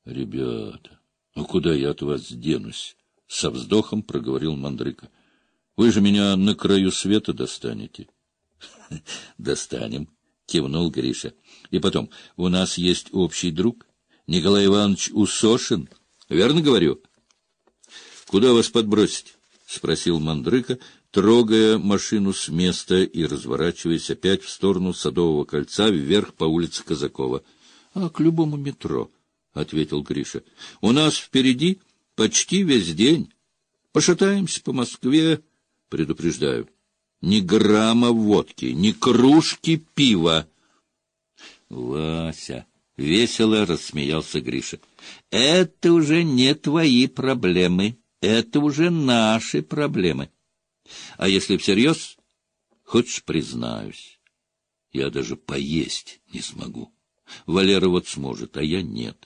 Ребята, ну куда я от вас денусь? — со вздохом проговорил Мандрыка. — Вы же меня на краю света достанете. — Достанем, — кивнул Гриша. — И потом, у нас есть общий друг, Николай Иванович Усошин. Верно говорю? — Куда вас подбросить? — спросил Мандрыка, трогая машину с места и разворачиваясь опять в сторону Садового кольца вверх по улице Казакова. — А к любому метро, — ответил Гриша. — У нас впереди почти весь день. Пошатаемся по Москве, предупреждаю. Ни грамма водки, ни кружки пива. — Вася! — весело рассмеялся Гриша. — Это уже не твои проблемы, это уже наши проблемы. А если всерьез, хочешь, признаюсь, я даже поесть не смогу. Валера вот сможет, а я нет.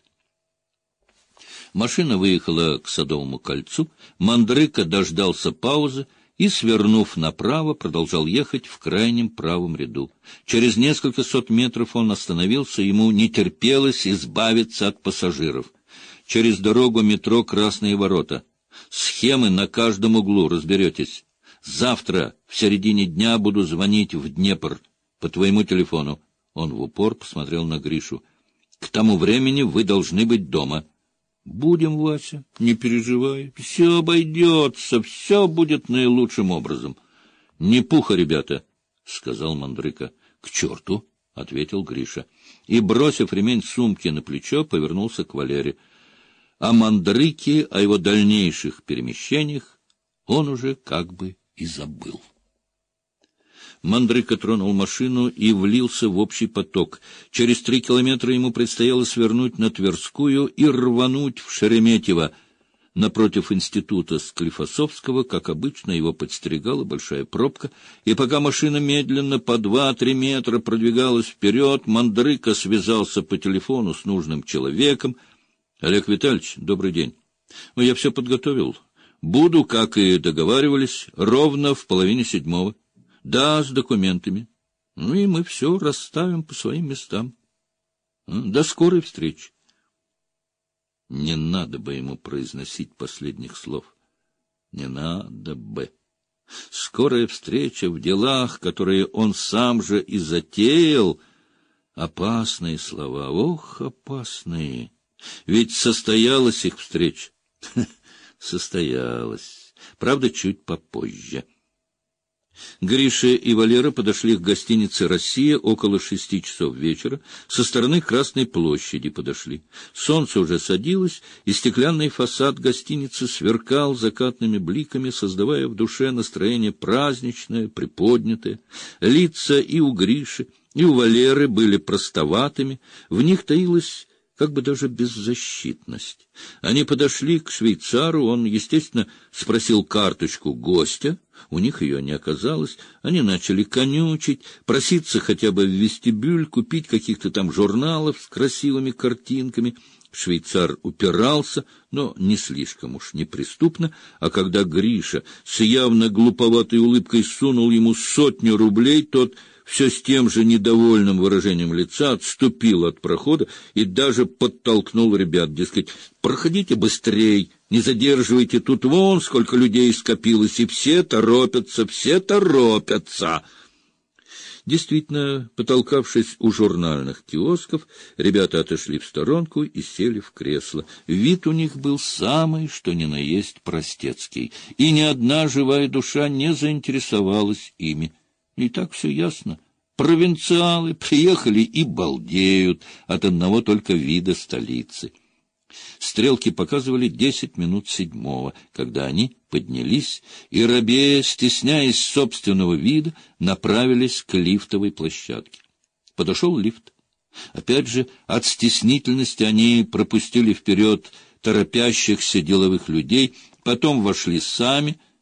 Машина выехала к Садовому кольцу, Мандрыка дождался паузы и, свернув направо, продолжал ехать в крайнем правом ряду. Через несколько сот метров он остановился, ему не терпелось избавиться от пассажиров. Через дорогу метро «Красные ворота». Схемы на каждом углу, разберетесь. Завтра в середине дня буду звонить в Днепр по твоему телефону. Он в упор посмотрел на Гришу. К тому времени вы должны быть дома. — Будем, Вася, не переживай. Все обойдется, все будет наилучшим образом. — Не пуха, ребята, — сказал Мандрыка. — К черту, — ответил Гриша. И, бросив ремень сумки на плечо, повернулся к Валере. О Мандрыке, о его дальнейших перемещениях он уже как бы и забыл. Мандрыка тронул машину и влился в общий поток. Через 3 километра ему предстояло свернуть на Тверскую и рвануть в Шереметьево. Напротив института Склифосовского, как обычно, его подстерегала большая пробка, и пока машина медленно по 2-3 метра продвигалась вперед, Мандрыка связался по телефону с нужным человеком. — Олег Витальевич, добрый день. — Я все подготовил. Буду, как и договаривались, ровно в 6:30. Да, с документами. Ну и мы все расставим по своим местам. До скорой встречи. Не надо бы ему произносить последних слов. Не надо бы. Скорая встреча в делах, которые он сам же и затеял. Опасные слова. Ох, опасные. Ведь состоялась их встреча. Состоялась. Правда, чуть попозже. Гриша и Валера подошли к гостинице «Россия» около 6 часов вечера. Со стороны Красной площади подошли. Солнце уже садилось, и стеклянный фасад гостиницы сверкал закатными бликами, создавая в душе настроение праздничное, приподнятое. Лица и у Гриши, и у Валеры были простоватыми, в них таилась как бы даже беззащитность. Они подошли к швейцару, он, естественно, спросил карточку гостя, у них ее не оказалось, они начали конючить, проситься хотя бы в вестибюль, купить каких-то там журналов с красивыми картинками. Швейцар упирался, но не слишком уж неприступно, а когда Гриша с явно глуповатой улыбкой сунул ему 100 рублей, тот все с тем же недовольным выражением лица отступил от прохода и даже подтолкнул ребят, дескать, проходите быстрей, не задерживайте, тут вон сколько людей скопилось, и все торопятся, все торопятся. Действительно, потолкавшись у журнальных киосков, ребята отошли в сторонку и сели в кресло. Вид у них был самый, что ни на есть, простецкий, и ни одна живая душа не заинтересовалась ими. И так все ясно. Провинциалы приехали и балдеют от одного только вида столицы. Стрелки показывали 7:10, когда они поднялись и, робея, стесняясь собственного вида, направились к лифтовой площадке. Подошел лифт. Опять же, от стеснительности они пропустили вперед торопящихся деловых людей, потом вошли сами,